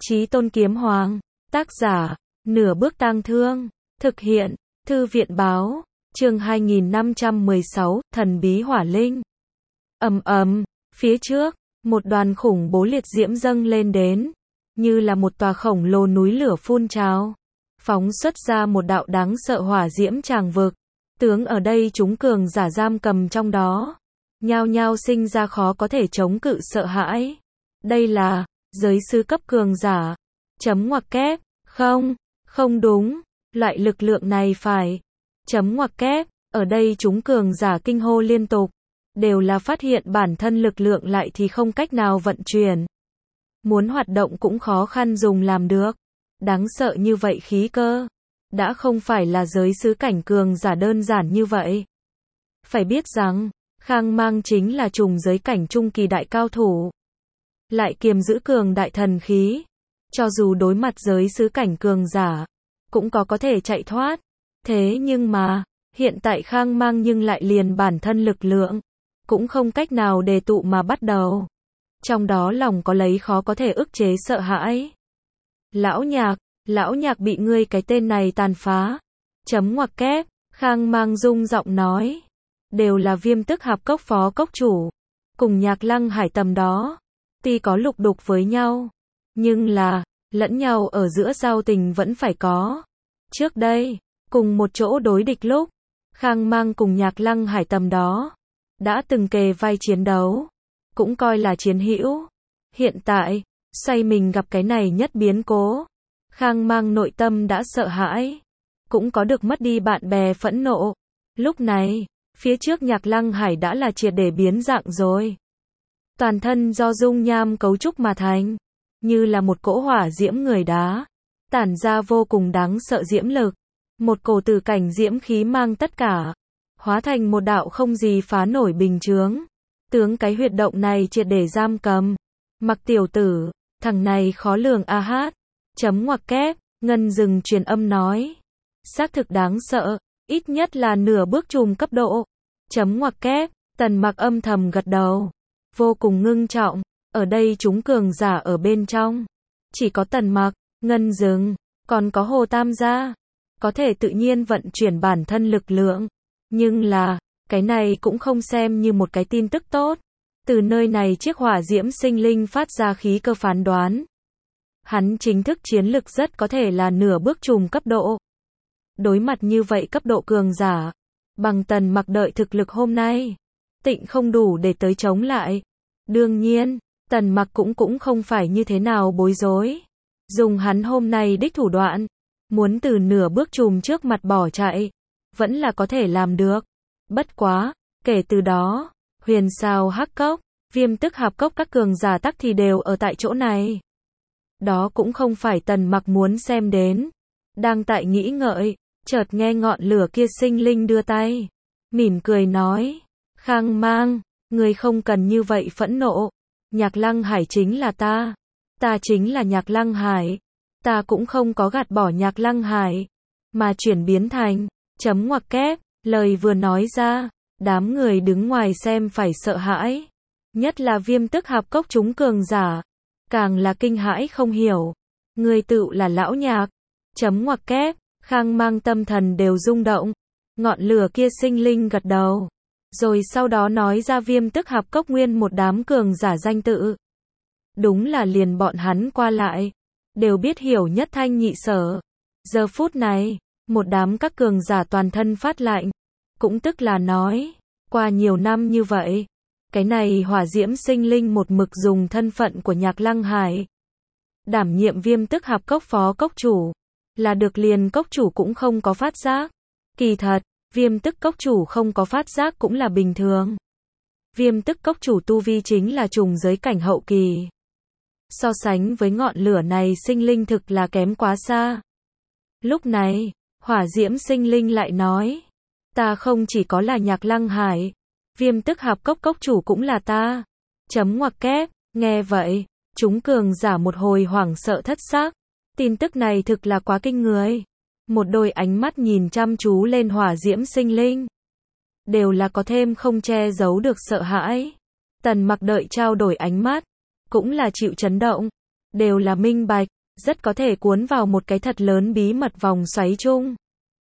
Chí Tôn Kiếm Hoàng, tác giả, Nửa Bước Tang Thương, thực hiện, Thư viện báo, chương 2516, Thần Bí Hỏa Linh. Phía trước, một đoàn khủng bố liệt diễm dâng lên đến, như là một tòa khổng lồ núi lửa phun trào, phóng xuất ra một đạo đáng sợ hỏa diễm tràng vực. Tướng ở đây chúng cường giả giam cầm trong đó, nhao nhao sinh ra khó có thể chống cự sợ hãi. Đây là giới sứ cấp cường giả. Chấm ngoặc kép, không đúng, loại lực lượng này phải. Chấm ngoặc kép, ở đây chúng cường giả kinh hô liên tục, đều là phát hiện bản thân lực lượng lại thì không cách nào vận chuyển. Muốn hoạt động cũng khó khăn dùng làm được. Đáng sợ như vậy khí cơ, đã không phải là giới sứ cảnh cường giả đơn giản như vậy. Phải biết rằng, Khang Mang chính là trùng giới cảnh trung kỳ đại cao thủ, lại kiềm giữ cường đại thần khí. Cho dù đối mặt giới sứ cảnh cường giả, cũng có thể chạy thoát. Thế nhưng mà, hiện tại Khang Mang nhưng lại liền bản thân lực lượng, cũng không cách nào đề tụ mà bắt đầu. Trong đó lòng có lấy khó có thể ức chế sợ hãi. Lão nhạc bị ngươi cái tên này tàn phá. Chấm ngoặc kép, Khang Mang rung giọng nói. Đều là Viêm Tức Hạp Cốc phó cốc chủ, cùng Nhạc Lăng Hải tầm đó. Tuy có lục đục với nhau, nhưng là, lẫn nhau ở giữa giao tình vẫn phải có. Trước đây, cùng một chỗ đối địch lúc, Khang Mang cùng Nhạc Lăng Hải tầm đó, đã từng kề vai chiến đấu, cũng coi là chiến hữu. Hiện tại, xoay mình gặp cái này nhất biến cố, Khang Mang nội tâm đã sợ hãi, cũng có được mất đi bạn bè phẫn nộ. Lúc này, phía trước Nhạc Lăng Hải đã là triệt để biến dạng rồi. Toàn thân do dung nham cấu trúc mà thành, như là một cỗ hỏa diễm người đá, tản ra vô cùng đáng sợ diễm lực. Một cổ tử cảnh diễm khí mang tất cả, hóa thành một đạo không gì phá nổi bình chướng. Tướng cái huyệt động này triệt để giam cầm. Mặc tiểu tử, thằng này khó lường a hát. Chấm ngoặc kép, Ngân Dừng truyền âm nói. Xác thực đáng sợ, ít nhất là nửa bước trùm cấp độ. Chấm ngoặc kép, Tần Mặc âm thầm gật đầu. Vô cùng ngưng trọng, ở đây chúng cường giả ở bên trong. Chỉ có Tần Mặc, Ngân Dừng, còn có Hồ Tam gia, có thể tự nhiên vận chuyển bản thân lực lượng. Nhưng là, cái này cũng không xem như một cái tin tức tốt. Từ nơi này chiếc hỏa diễm sinh linh phát ra khí cơ phán đoán. Hắn chính thức chiến lực rất có thể là nửa bước trùm cấp độ. Đối mặt như vậy cấp độ cường giả, bằng Tần Mặc đợi thực lực hôm nay, tịnh không đủ để tới chống lại. Đương nhiên, Tần Mặc cũng không phải như thế nào bối rối. Dùng hắn hôm nay đích thủ đoạn, muốn từ nửa bước trùm trước mặt bỏ chạy, vẫn là có thể làm được. Bất quá, kể từ đó, Huyền Sao Hắc Cốc, Viêm Tức Hạp Cốc các cường giả tắc thì đều ở tại chỗ này. Đó cũng không phải Tần Mặc muốn xem đến. Đang tại nghĩ ngợi, chợt nghe ngọn lửa kia sinh linh đưa tay, mỉm cười nói. Khang Mang, người không cần như vậy phẫn nộ. Nhạc Lăng Hải chính là ta. Ta chính là Nhạc Lăng Hải. Ta cũng không có gạt bỏ Nhạc Lăng Hải, mà chuyển biến thành. Chấm ngoặc kép, lời vừa nói ra, đám người đứng ngoài xem phải sợ hãi. Nhất là Viêm Tức Hạp Cốc chúng cường giả, càng là kinh hãi không hiểu. Người tự là lão Nhạc. Chấm ngoặc kép, Khang Mang tâm thần đều rung động. Ngọn lửa kia sinh linh gật đầu, rồi sau đó nói ra Viêm Tức Hạp Cốc nguyên một đám cường giả danh tự. Đúng là liền bọn hắn qua lại, đều biết hiểu nhất thanh nhị sở. Giờ phút này, một đám các cường giả toàn thân phát lạnh, cũng tức là nói, qua nhiều năm như vậy, cái này hỏa diễm sinh linh một mực dùng thân phận của Nhạc Lăng Hải, đảm nhiệm Viêm Tức Hạp Cốc phó cốc chủ, là được liền cốc chủ cũng không có phát giác. Kỳ thật, Viêm Tức cốc chủ không có phát giác cũng là bình thường. Viêm Tức cốc chủ tu vi chính là trùng giới cảnh hậu kỳ. So sánh với ngọn lửa này sinh linh thực là kém quá xa. Lúc này, hỏa diễm sinh linh lại nói, ta không chỉ có là Nhạc Lăng Hải, Viêm Tức Hạp Cốc cốc chủ cũng là ta. Chấm ngoặc kép, nghe vậy, chúng cường giả một hồi hoảng sợ thất xác. Tin tức này thực là quá kinh người. Một đôi ánh mắt nhìn chăm chú lên hỏa diễm sinh linh, đều là có thêm không che giấu được sợ hãi. Tần Mặc đợi trao đổi ánh mắt, cũng là chịu chấn động. đều là minh bạch, rất có thể cuốn vào một cái thật lớn bí mật vòng xoáy chung.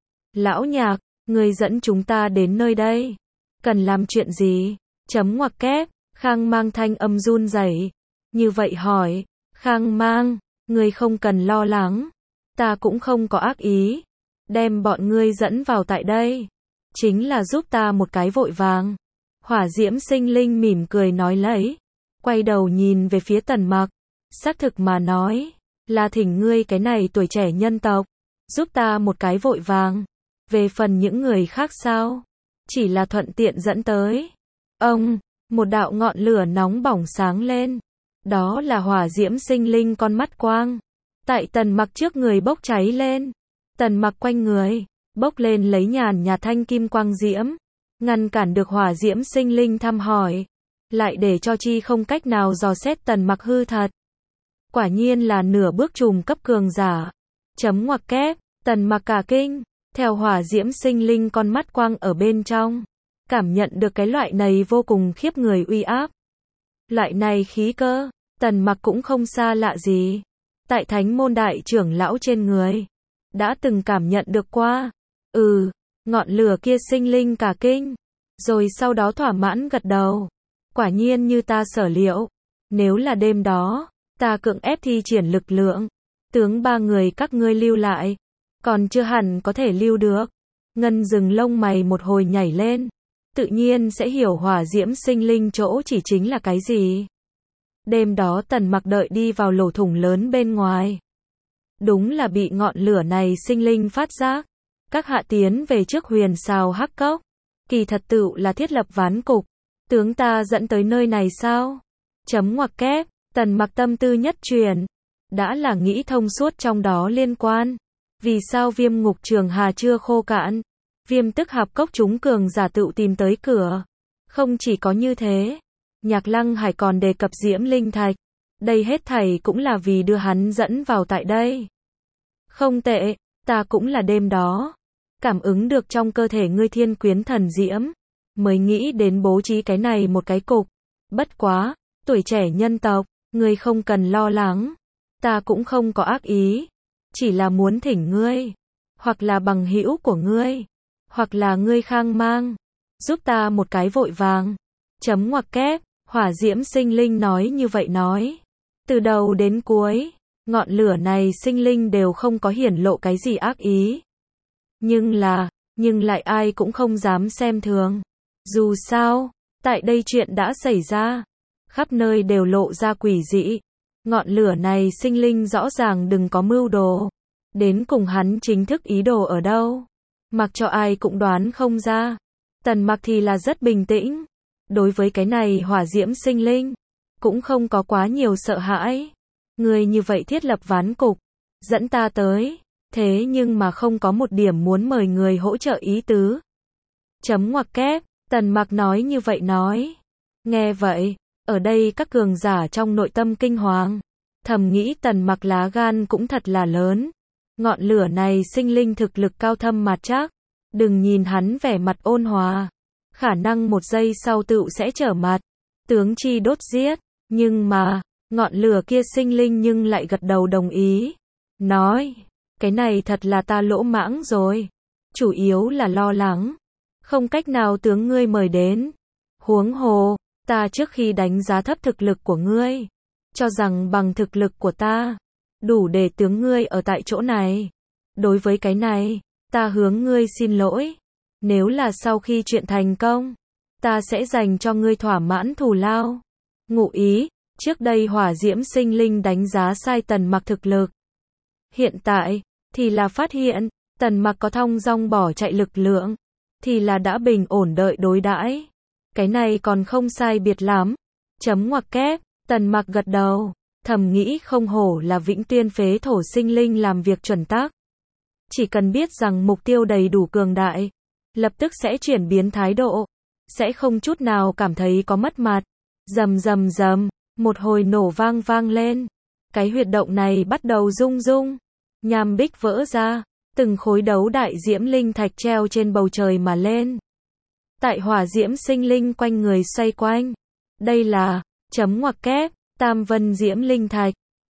Lão Nhạc, ngươi dẫn chúng ta đến nơi đây, cần làm chuyện gì? Chấm ngoặc kép, Khang Mang thanh âm run rẩy, như vậy hỏi, Khang Mang, ngươi không cần lo lắng, ta cũng không có ác ý, đem bọn ngươi dẫn vào tại đây, chính là giúp ta một cái vội vàng. Hỏa Diễm Sinh Linh mỉm cười nói lấy, quay đầu nhìn về phía Tần Mặc, xác thực mà nói, là thỉnh ngươi cái này tuổi trẻ nhân tộc, giúp ta một cái vội vàng. Về phần những người khác sao? Chỉ là thuận tiện dẫn tới. Ông, một đạo ngọn lửa nóng bỏng sáng lên. Đó là Hỏa Diễm Sinh Linh con mắt quang. Tại Tần Mặc trước người bốc cháy lên. Tần Mặc quanh người, bốc lên lấy nhàn nhạt thanh kim quang diễm. Ngăn cản được Hỏa Diễm Sinh Linh thăm hỏi. Lại để cho chi không cách nào dò xét Tần Mặc hư thật. Quả nhiên là nửa bước trùm cấp cường giả. Chấm ngoặc kép, Tần Mặc cả kinh. Theo Hỏa Diễm Sinh Linh con mắt quang ở bên trong, cảm nhận được cái loại này vô cùng khiếp người uy áp. Loại này khí cơ, Tần Mặc cũng không xa lạ gì. Tại Thánh môn đại trưởng lão trên người, đã từng cảm nhận được qua. Ngọn lửa kia sinh linh cả kinh. Rồi sau đó thỏa mãn gật đầu. Quả nhiên như ta sở liệu. Nếu là đêm đó, ta cưỡng ép thi triển lực lượng. Tướng ba người các ngươi lưu lại. Còn chưa hẳn có thể lưu được. Ngân rừng lông mày một hồi nhảy lên. Tự nhiên sẽ hiểu Hỏa Diễm Sinh Linh chỗ chỉ chính là cái gì. Đêm đó Tần Mặc đợi đi vào lỗ thủng lớn bên ngoài. Đúng là bị ngọn lửa này sinh linh phát giác. Các hạ tiến về trước huyền xào hắc cốc. Kỳ thật tựu là thiết lập ván cục. Tướng ta dẫn tới nơi này sao? Chấm ngoặc kép, Tần Mặc tâm tư nhất chuyển. Đã là nghĩ thông suốt trong đó liên quan. Vì sao Viêm Ngục Trường Hà chưa khô cạn? Viêm Tức Hạp Cốc chúng cường giả tự tìm tới cửa. Không chỉ có như thế, Nhạc Lăng Hải còn đề cập Diễm Linh Thạch. Đây hết thảy cũng là vì đưa hắn dẫn vào tại đây. Không tệ, ta cũng là đêm đó. Cảm ứng được trong cơ thể ngươi thiên quyến thần diễm. Mới nghĩ đến bố trí cái này một cái cục. Bất quá, tuổi trẻ nhân tộc, ngươi không cần lo lắng. Ta cũng không có ác ý. Chỉ là muốn thỉnh ngươi, hoặc là bằng hữu của ngươi, hoặc là ngươi Khang Mang, giúp ta một cái vội vàng. Chấm ngoặc kép, Hỏa Diễm Sinh Linh nói như vậy nói. Từ đầu đến cuối, ngọn lửa này sinh linh đều không có hiển lộ cái gì ác ý. Nhưng lại ai cũng không dám xem thường. Dù sao, tại đây chuyện đã xảy ra, khắp nơi đều lộ ra quỷ dị. Ngọn lửa này sinh linh rõ ràng đừng có mưu đồ. Đến cùng hắn chính thức ý đồ ở đâu? Mặc cho ai cũng đoán không ra. Tần Mặc thì là rất bình tĩnh. Đối với cái này Hỏa Diễm Sinh Linh, cũng không có quá nhiều sợ hãi. Người như vậy thiết lập ván cục, dẫn ta tới. Thế nhưng mà không có một điểm muốn mời người hỗ trợ ý tứ. Chấm ngoặc kép, Tần Mặc nói như vậy nói. Nghe vậy, ở đây các cường giả trong nội tâm kinh hoàng, thầm nghĩ Tần Mặc lá gan cũng thật là lớn. Ngọn lửa này sinh linh thực lực cao thâm mà chắc. Đừng nhìn hắn vẻ mặt ôn hòa, khả năng một giây sau tựu sẽ trở mặt. Tướng chi đốt giết. Nhưng mà, ngọn lửa kia sinh linh nhưng lại gật đầu đồng ý. Nói, cái này thật là ta lỗ mãng rồi. Chủ yếu là lo lắng. Không cách nào tướng ngươi mời đến. Huống hồ, ta trước khi đánh giá thấp thực lực của ngươi, cho rằng bằng thực lực của ta, đủ để tướng ngươi ở tại chỗ này. Đối với cái này, ta hướng ngươi xin lỗi. Nếu là sau khi chuyện thành công, ta sẽ dành cho ngươi thỏa mãn thù lao. Ngụ ý, trước đây Hỏa Diễm Sinh Linh đánh giá sai Tần Mặc thực lực. Hiện tại, thì là phát hiện, Tần Mặc có thong dong bỏ chạy lực lượng, thì là đã bình ổn đợi đối đãi. Cái này còn không sai biệt lắm. Chấm ngoặc kép, Tần Mặc gật đầu, thầm nghĩ không hổ là Vĩnh Tuyên phế thổ sinh linh làm việc chuẩn tắc. Chỉ cần biết rằng mục tiêu đầy đủ cường đại, lập tức sẽ chuyển biến thái độ, sẽ không chút nào cảm thấy có mất mặt. Rầm rầm rầm, một hồi nổ vang vang lên. Cái huyệt động này bắt đầu rung rung, nham bích vỡ ra, từng khối đấu đại diễm linh thạch treo trên bầu trời mà lên. Tại Hỏa Diễm Sinh Linh quanh người xoay quanh. Đây là, chấm ngoặc kép, Tam Vân Diễm Linh Thạch.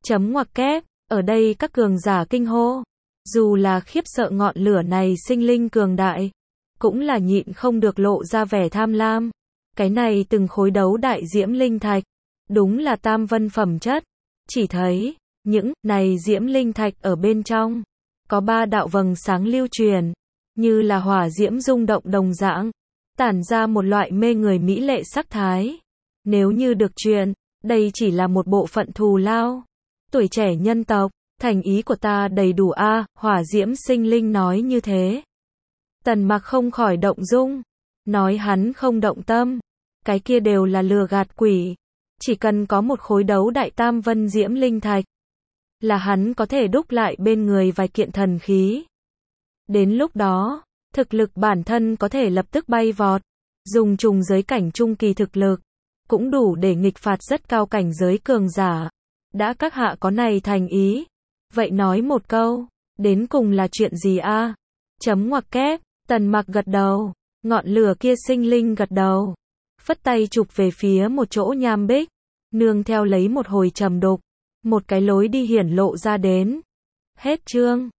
Chấm ngoặc kép, ở đây các cường giả kinh hô. Dù là khiếp sợ ngọn lửa này sinh linh cường đại, cũng là nhịn không được lộ ra vẻ tham lam. Cái này từng khối đấu đại diễm linh thạch, đúng là tam vân phẩm chất. Chỉ thấy, những này diễm linh thạch ở bên trong, có 3 đạo vầng sáng lưu truyền, như là hỏa diễm rung động đồng dạng, tản ra một loại mê người mỹ lệ sắc thái. Nếu như được truyền, đây chỉ là một bộ phận thù lao. Tuổi trẻ nhân tộc, thành ý của ta đầy đủ a, hỏa diễm sinh linh nói như thế. Tần Mặc không khỏi động dung, nói hắn không động tâm, cái kia đều là lừa gạt quỷ. Chỉ cần có một khối đấu đại tam vân diễm linh thạch, là hắn có thể đúc lại bên người vài kiện thần khí. Đến lúc đó, thực lực bản thân có thể lập tức bay vọt, dùng trùng giới cảnh trung kỳ thực lực, cũng đủ để nghịch phạt rất cao cảnh giới cường giả. Đã các hạ có này thành ý, vậy nói một câu, đến cùng là chuyện gì a? Chấm ngoặc kép, Tần Mặc gật đầu, ngọn lửa kia sinh linh gật đầu, phất tay chụp về phía một chỗ nham bích, nương theo lấy một hồi trầm đục, một cái lối đi hiển lộ ra đến. Hết chương.